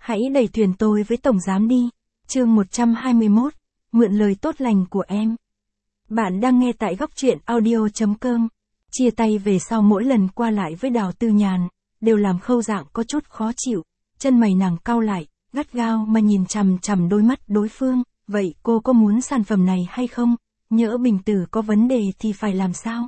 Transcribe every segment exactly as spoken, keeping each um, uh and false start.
Hãy đẩy thuyền tôi với tổng giám đi. Chương một trăm hai mươi mốt, mượn lời tốt lành của em. Bạn đang nghe tại góc truyện audio chấm com. Chia tay về sau mỗi lần qua lại với Đào Tư Nhàn, đều làm Khâu Dạng có chút khó chịu, chân mày nàng cau lại, gắt gao mà nhìn chằm chằm đôi mắt đối phương, vậy cô có muốn sản phẩm này hay không? Nhỡ Bình Tử có vấn đề thì phải làm sao?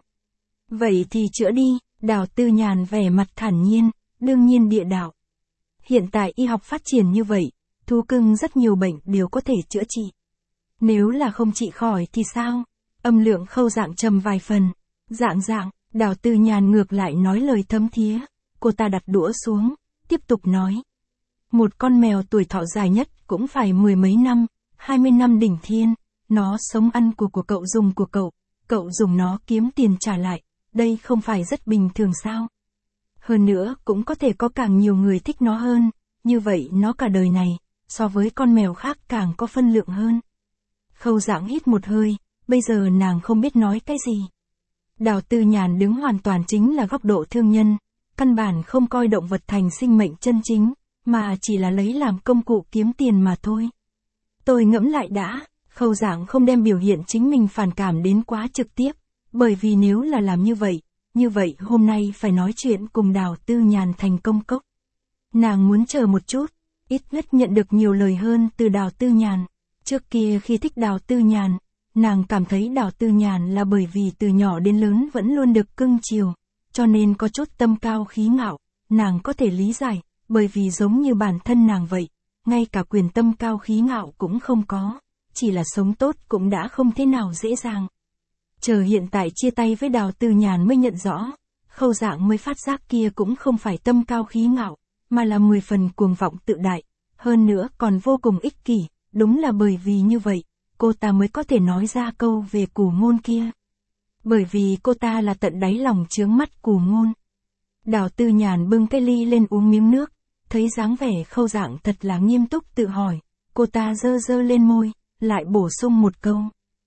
Vậy thì chữa đi, Đào Tư Nhàn vẻ mặt thản nhiên, đương nhiên địa đạo. Hiện tại y học phát triển như vậy, thú cưng rất nhiều bệnh đều có thể chữa trị. Nếu là không trị khỏi thì sao? Âm lượng Khâu Dạng trầm vài phần. Dạng dạng, Đào Tư Nhàn ngược lại nói lời thấm thía. Cô ta đặt đũa xuống, tiếp tục nói. Một con mèo tuổi thọ dài nhất cũng phải mười mấy năm, hai mươi năm đỉnh thiên. Nó sống ăn của của cậu dùng của cậu, cậu dùng nó kiếm tiền trả lại. Đây không phải rất bình thường sao? Hơn nữa cũng có thể có càng nhiều người thích nó hơn, như vậy nó cả đời này, so với con mèo khác càng có phân lượng hơn. Khâu Dạng hít một hơi, bây giờ nàng không biết nói cái gì. Đào Tư Nhàn đứng hoàn toàn chính là góc độ thương nhân, căn bản không coi động vật thành sinh mệnh chân chính, mà chỉ là lấy làm công cụ kiếm tiền mà thôi. Tôi ngẫm lại đã, Khâu Dạng không đem biểu hiện chính mình phản cảm đến quá trực tiếp, bởi vì nếu là làm như vậy, như vậy hôm nay phải nói chuyện cùng Đào Tư Nhàn thành công cốc. Nàng muốn chờ một chút, ít nhất nhận được nhiều lời hơn từ Đào Tư Nhàn. Trước kia khi thích Đào Tư Nhàn, nàng cảm thấy Đào Tư Nhàn là bởi vì từ nhỏ đến lớn vẫn luôn được cưng chiều, cho nên có chút tâm cao khí ngạo, nàng có thể lý giải, bởi vì giống như bản thân nàng vậy, ngay cả quyền tâm cao khí ngạo cũng không có, chỉ là sống tốt cũng đã không thế nào dễ dàng. Chờ hiện tại chia tay với Đào Tư Nhàn mới nhận rõ, Khâu Dạng mới phát giác kia cũng không phải tâm cao khí ngạo, mà là mười phần cuồng vọng tự đại, hơn nữa còn vô cùng ích kỷ, đúng là bởi vì như vậy, cô ta mới có thể nói ra câu về Cù Ngôn kia. Bởi vì cô ta là tận đáy lòng chướng mắt Cù Ngôn. Đào Tư Nhàn bưng cái ly lên uống miếng nước, thấy dáng vẻ Khâu Dạng thật là nghiêm túc tự hỏi, cô ta dơ dơ lên môi, lại bổ sung một câu.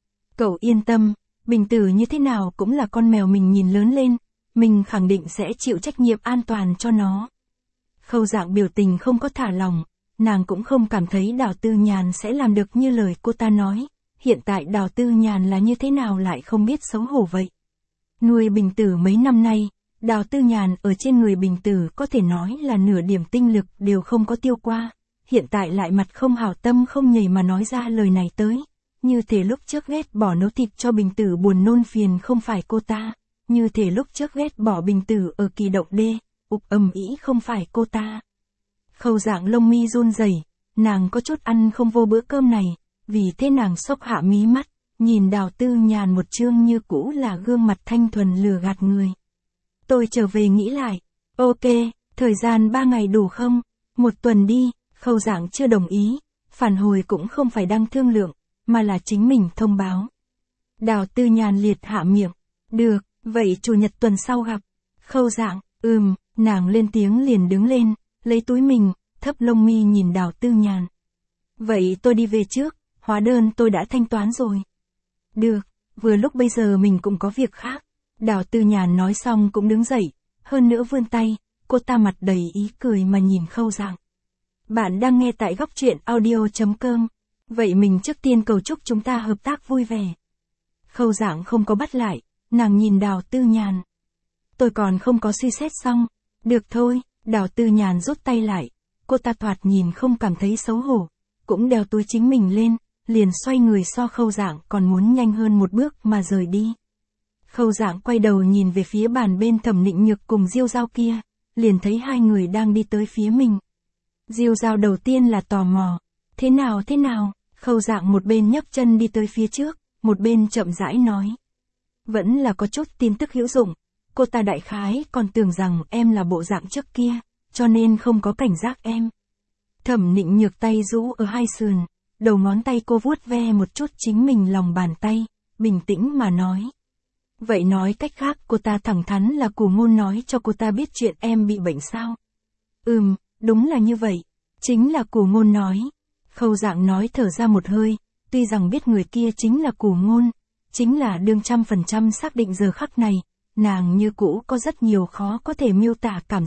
Cậu yên tâm. Bình Tử như thế nào cũng là con mèo mình nhìn lớn lên, mình khẳng định sẽ chịu trách nhiệm an toàn cho nó. Khâu Dạng biểu tình không có thả lỏng, nàng cũng không cảm thấy Đào Tư Nhàn sẽ làm được như lời cô ta nói, hiện tại Đào Tư Nhàn là như thế nào lại không biết xấu hổ vậy. Nuôi Bình Tử mấy năm nay, Đào Tư Nhàn ở trên người Bình Tử có thể nói là nửa điểm tinh lực đều không có tiêu qua, hiện tại lại mặt không hảo tâm không nhảy mà nói ra lời này tới. Như thể lúc trước ghét bỏ nấu thịt cho Bình Tử buồn nôn phiền không phải cô ta, như thể lúc trước ghét bỏ Bình Tử ở kỳ động đê, ục ầm ĩ không phải cô ta. Khâu Dạng lông mi run rẩy, nàng có chút ăn không vô bữa cơm này, vì thế nàng xốc hạ mí mắt, nhìn Đào Tư Nhàn một chương như cũ là gương mặt thanh thuần lừa gạt người. Tôi trở về nghĩ lại, ok, thời gian ba ngày đủ không? Một tuần đi, Khâu Dạng chưa đồng ý, phản hồi cũng không phải đang thương lượng, mà là chính mình thông báo. Đào Tư Nhàn liệt hạ miệng, được, vậy chủ nhật tuần sau gặp. Khâu Dạng, ừm, nàng lên tiếng liền đứng lên, lấy túi mình, thấp lông mi nhìn Đào Tư Nhàn. Vậy tôi đi về trước, hóa đơn tôi đã thanh toán rồi. Được, vừa lúc bây giờ mình cũng có việc khác. Đào Tư Nhàn nói xong cũng đứng dậy, hơn nữa vươn tay, cô ta mặt đầy ý cười mà nhìn Khâu Dạng. Bạn đang nghe tại góc truyện audio chấm com. Vậy mình trước tiên cầu chúc chúng ta hợp tác vui vẻ. Khâu Dạng không có bắt lại, nàng nhìn Đào Tư Nhàn. Tôi còn không có suy xét xong. Được thôi, Đào Tư Nhàn rút tay lại, cô ta thoạt nhìn không cảm thấy xấu hổ, cũng đeo túi chính mình lên, liền xoay người so Khâu Dạng còn muốn nhanh hơn một bước mà rời đi. Khâu Dạng quay đầu nhìn về phía bàn bên Thẩm Nịnh Nhược cùng Diêu Giao kia, liền thấy hai người đang đi tới phía mình. Diêu Giao đầu tiên là tò mò, thế nào thế nào? Khâu Dạng một bên nhấc chân đi tới phía trước, một bên chậm rãi nói. Vẫn là có chút tin tức hữu dụng, cô ta đại khái còn tưởng rằng em là bộ dạng trước kia, cho nên không có cảnh giác em. Thẩm Nịnh Nhược tay rũ ở hai sườn, đầu ngón tay cô vuốt ve một chút chính mình lòng bàn tay, bình tĩnh mà nói. Vậy nói cách khác cô ta thẳng thắn là Cù Ngôn nói cho cô ta biết chuyện em bị bệnh sao? Ừm, đúng là như vậy, chính là Cù Ngôn nói. Khâu Dạng nói thở ra một hơi, tuy rằng biết người kia chính là Cù Ngôn, chính là đương trăm phần trăm xác định giờ khắc này, nàng như cũ có rất nhiều khó có thể miêu tả cảm giác,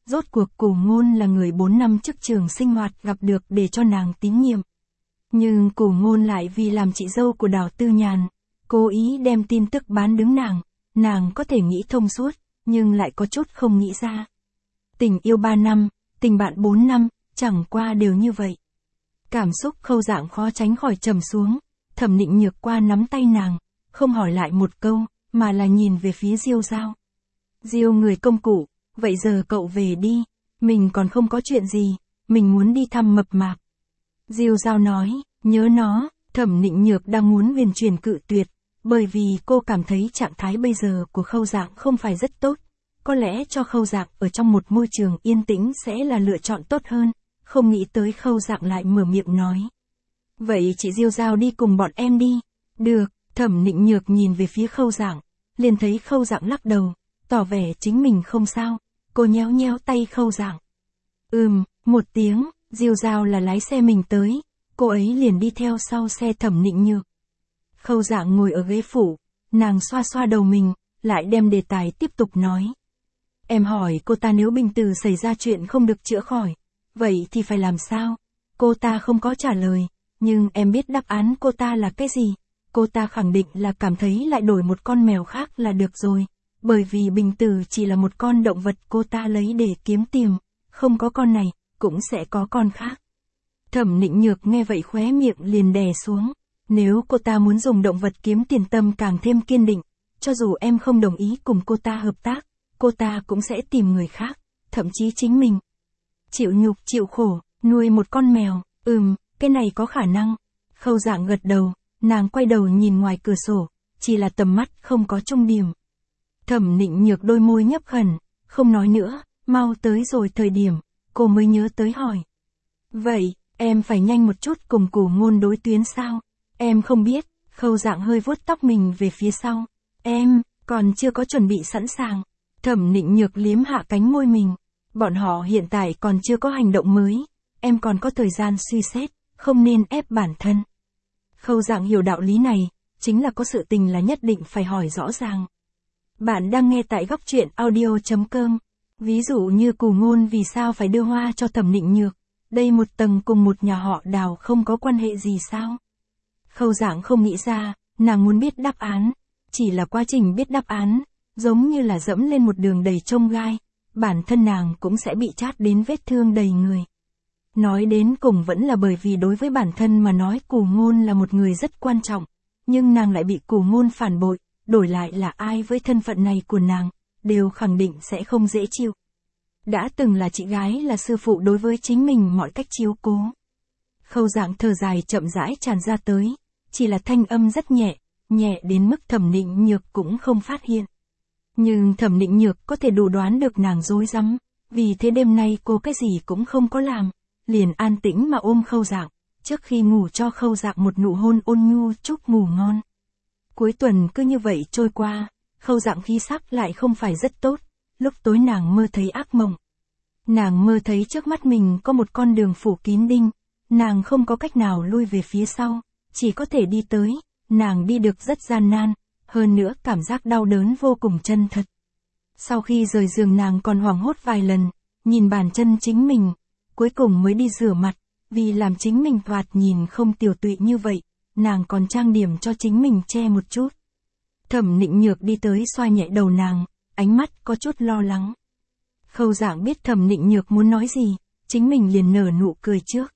Rốt cuộc Cù Ngôn là người bốn năm trước trường sinh hoạt gặp được để cho nàng tín nhiệm. Nhưng Cù Ngôn lại vì làm chị dâu của Đào Tư Nhàn, cố ý đem tin tức bán đứng nàng, nàng có thể nghĩ thông suốt, nhưng lại có chút không nghĩ ra. Tình yêu ba năm, tình bạn bốn năm, chẳng qua đều như vậy. Cảm xúc Khâu Dạng khó tránh khỏi trầm xuống, Thẩm Nịnh Nhược qua nắm tay nàng, không hỏi lại một câu, mà là nhìn về phía Diêu Dao. Diêu người công cụ, vậy giờ cậu về đi, mình còn không có chuyện gì, mình muốn đi thăm Mập Mạp. Diêu Dao nói, nhớ nó, Thẩm Nịnh Nhược đang muốn huyền chuyển cự tuyệt, bởi vì cô cảm thấy trạng thái bây giờ của Khâu Dạng không phải rất tốt, có lẽ cho Khâu Dạng ở trong một môi trường yên tĩnh sẽ là lựa chọn tốt hơn, không nghĩ tới Khâu Dạng lại mở miệng nói. Vậy chị Diêu Dao đi cùng bọn em đi. Được, Thẩm Nịnh Nhược nhìn về phía Khâu Dạng, liền thấy Khâu Dạng lắc đầu, tỏ vẻ chính mình không sao, cô nhéo nhéo tay Khâu Dạng. Ừm, một tiếng, Diêu Dao là lái xe mình tới, cô ấy liền đi theo sau xe Thẩm Nịnh Nhược. Khâu Dạng ngồi ở ghế phụ, nàng xoa xoa đầu mình, lại đem đề tài tiếp tục nói. Em hỏi cô ta nếu Bình Từ xảy ra chuyện không được chữa khỏi, vậy thì phải làm sao? Cô ta không có trả lời, nhưng em biết đáp án cô ta là cái gì? Cô ta khẳng định là cảm thấy lại đổi một con mèo khác là được rồi, bởi vì Bình Từ chỉ là một con động vật cô ta lấy để kiếm tiền, không có con này, cũng sẽ có con khác. Thẩm Nịnh Nhược nghe vậy khóe miệng liền đè xuống, nếu cô ta muốn dùng động vật kiếm tiền tâm càng thêm kiên định, cho dù em không đồng ý cùng cô ta hợp tác, cô ta cũng sẽ tìm người khác, thậm chí chính mình. Chịu nhục chịu khổ, nuôi một con mèo, ừm, cái này có khả năng. Khâu Dạng gật đầu, nàng quay đầu nhìn ngoài cửa sổ, chỉ là tầm mắt không có trung điểm. Thẩm Nịnh Nhược đôi môi nhấp khẩn, không nói nữa, mau tới rồi thời điểm, cô mới nhớ tới hỏi. Vậy, em phải nhanh một chút cùng Cù Ngôn đối tuyến sao? Em không biết, Khâu Dạng hơi vuốt tóc mình về phía sau. Em, còn chưa có chuẩn bị sẵn sàng. Thẩm Nịnh Nhược liếm hạ cánh môi mình. Bọn họ hiện tại còn chưa có hành động mới. Em còn có thời gian suy xét, không nên ép bản thân. Khâu Dạng hiểu đạo lý này, chính là có sự tình là nhất định phải hỏi rõ ràng. Bạn đang nghe tại góc truyện audio chấm com. Ví dụ như Cù Ngôn vì sao phải đưa hoa cho Thẩm Nịnh Nhược, đây một tầng cùng một nhà họ Đào không có quan hệ gì sao? Khâu Dạng không nghĩ ra, nàng muốn biết đáp án, chỉ là quá trình biết đáp án, giống như là dẫm lên một đường đầy chông gai, bản thân nàng cũng sẽ bị chát đến vết thương đầy người. Nói đến cùng vẫn là bởi vì đối với bản thân mà nói Cù Ngôn là một người rất quan trọng, nhưng nàng lại bị Cù Ngôn phản bội, đổi lại là ai với thân phận này của nàng, đều khẳng định sẽ không dễ chịu. Đã từng là chị gái là sư phụ đối với chính mình mọi cách chiếu cố. Khâu Dạng thở dài chậm rãi tràn ra tới, chỉ là thanh âm rất nhẹ, nhẹ đến mức Thẩm Nịnh Nhược cũng không phát hiện. Nhưng Thẩm Nịnh Nhược có thể đủ đoán được nàng rối rắm, vì thế đêm nay cô cái gì cũng không có làm, liền an tĩnh mà ôm Khâu Dạng, trước khi ngủ cho Khâu Dạng một nụ hôn ôn nhu chúc ngủ ngon. Cuối tuần cứ như vậy trôi qua, Khâu Dạng khí sắc lại không phải rất tốt, lúc tối nàng mơ thấy ác mộng. Nàng mơ thấy trước mắt mình có một con đường phủ kín đinh, nàng không có cách nào lui về phía sau, chỉ có thể đi tới, nàng đi được rất gian nan, hơn nữa cảm giác đau đớn vô cùng chân thật. Sau khi rời giường nàng còn hoảng hốt vài lần, nhìn bàn chân chính mình, cuối cùng mới đi rửa mặt, vì làm chính mình thoạt nhìn không tiểu tụy như vậy, nàng còn trang điểm cho chính mình che một chút. Thẩm Nịnh Nhược đi tới xoa nhẹ đầu nàng, ánh mắt có chút lo lắng. Khâu Dạng biết Thẩm Nịnh Nhược muốn nói gì, chính mình liền nở nụ cười trước.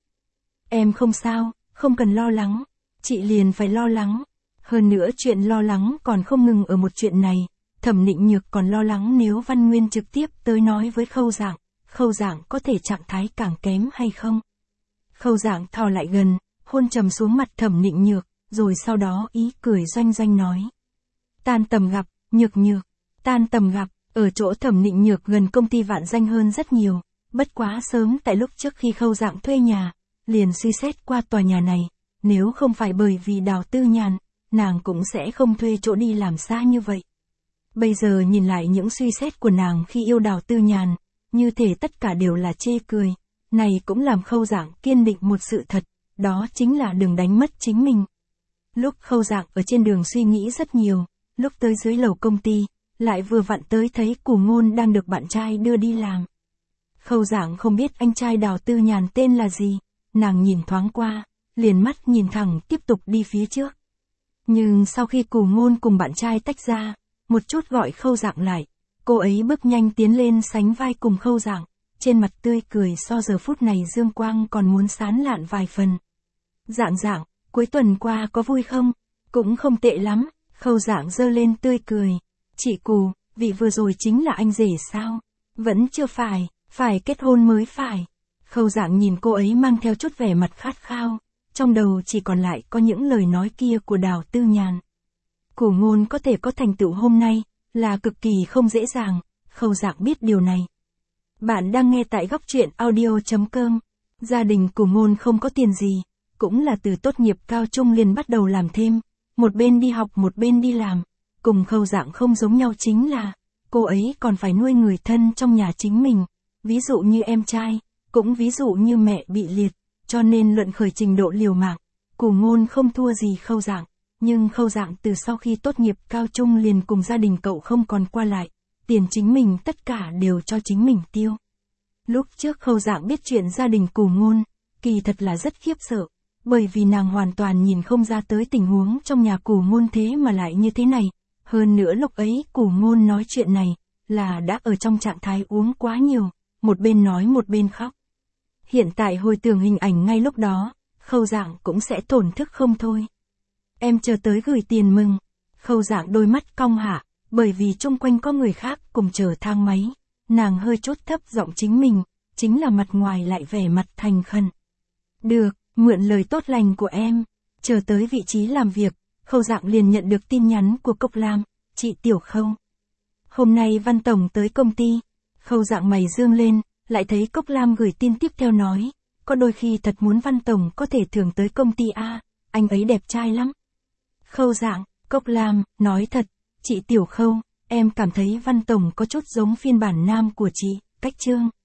Em không sao, không cần lo lắng, chị liền phải lo lắng. Hơn nữa chuyện lo lắng còn không ngừng ở một chuyện này, Thẩm Nịnh Nhược còn lo lắng nếu Văn Nguyên trực tiếp tới nói với Khâu Dạng, Khâu Dạng có thể trạng thái càng kém hay không. Khâu Dạng thò lại gần, hôn trầm xuống mặt Thẩm Nịnh Nhược, rồi sau đó ý cười doanh doanh nói. Tan tầm gặp, Nhược Nhược, tan tầm gặp, ở chỗ Thẩm Nịnh Nhược gần công ty Vạn Danh hơn rất nhiều, bất quá sớm tại lúc trước khi Khâu Dạng thuê nhà, liền suy xét qua tòa nhà này, nếu không phải bởi vì Đào Tư Nhàn, nàng cũng sẽ không thuê chỗ đi làm xa như vậy. Bây giờ nhìn lại những suy xét của nàng khi yêu Đào Tư Nhàn, như thể tất cả đều là chê cười, này cũng làm Khâu Dạng kiên định một sự thật, đó chính là đừng đánh mất chính mình. Lúc Khâu Dạng ở trên đường suy nghĩ rất nhiều, lúc tới dưới lầu công ty, lại vừa vặn tới thấy Cù Ngôn đang được bạn trai đưa đi làm. Khâu Dạng không biết anh trai Đào Tư Nhàn tên là gì, nàng nhìn thoáng qua, liền mắt nhìn thẳng tiếp tục đi phía trước. Nhưng sau khi Cù Ngôn cùng bạn trai tách ra, một chút gọi Khâu Dạng lại, cô ấy bước nhanh tiến lên sánh vai cùng Khâu Dạng, trên mặt tươi cười so giờ phút này dương quang còn muốn sán lạn vài phần. Dạng Dạng, cuối tuần qua có vui không? Cũng không tệ lắm, Khâu Dạng giơ lên tươi cười. Chị Cù, vị vừa rồi chính là anh rể sao? Vẫn chưa phải, phải kết hôn mới phải. Khâu Dạng nhìn cô ấy mang theo chút vẻ mặt khát khao, trong đầu chỉ còn lại có những lời nói kia của Đào Tư Nhàn. Cù Ngôn có thể có thành tựu hôm nay, là cực kỳ không dễ dàng, Khâu Dạng biết điều này. Bạn đang nghe tại góc truyện audio chấm com. Gia đình Cù Ngôn không có tiền gì, cũng là từ tốt nghiệp cao trung liền bắt đầu làm thêm, một bên đi học một bên đi làm. Cùng Khâu Dạng không giống nhau chính là, cô ấy còn phải nuôi người thân trong nhà chính mình, ví dụ như em trai, cũng ví dụ như mẹ bị liệt, cho nên luận khởi trình độ liều mạng, Cù Ngôn không thua gì Khâu Dạng, nhưng Khâu Dạng từ sau khi tốt nghiệp cao trung liền cùng gia đình cậu không còn qua lại, tiền chính mình tất cả đều cho chính mình tiêu. Lúc trước Khâu Dạng biết chuyện gia đình Cù Ngôn, kỳ thật là rất khiếp sợ, bởi vì nàng hoàn toàn nhìn không ra tới tình huống trong nhà Cù Ngôn thế mà lại như thế này. Hơn nữa lúc ấy Cù Ngôn nói chuyện này, là đã ở trong trạng thái uống quá nhiều, một bên nói một bên khóc. Hiện tại hồi tưởng hình ảnh ngay lúc đó, Khâu Dạng cũng sẽ tổn thức không thôi. Em chờ tới gửi tiền mừng. Khâu Dạng đôi mắt cong hạ, bởi vì chung quanh có người khác cùng chờ thang máy, nàng hơi chút thấp giọng chính mình, chính là mặt ngoài lại vẻ mặt thành khẩn. Được, mượn lời tốt lành của em. Chờ tới vị trí làm việc, Khâu Dạng liền nhận được tin nhắn của Cốc Lam, chị Tiểu Khâu. Hôm nay Văn Tổng tới công ty. Khâu Dạng mày dương lên, lại thấy Cốc Lam gửi tin tiếp theo nói, có đôi khi thật muốn Văn Tổng có thể thường tới công ty a, anh ấy đẹp trai lắm. Khâu Dạng, Cốc Lam, nói thật, chị Tiểu Khâu, em cảm thấy Văn Tổng có chút giống phiên bản nam của chị, Cách Trương.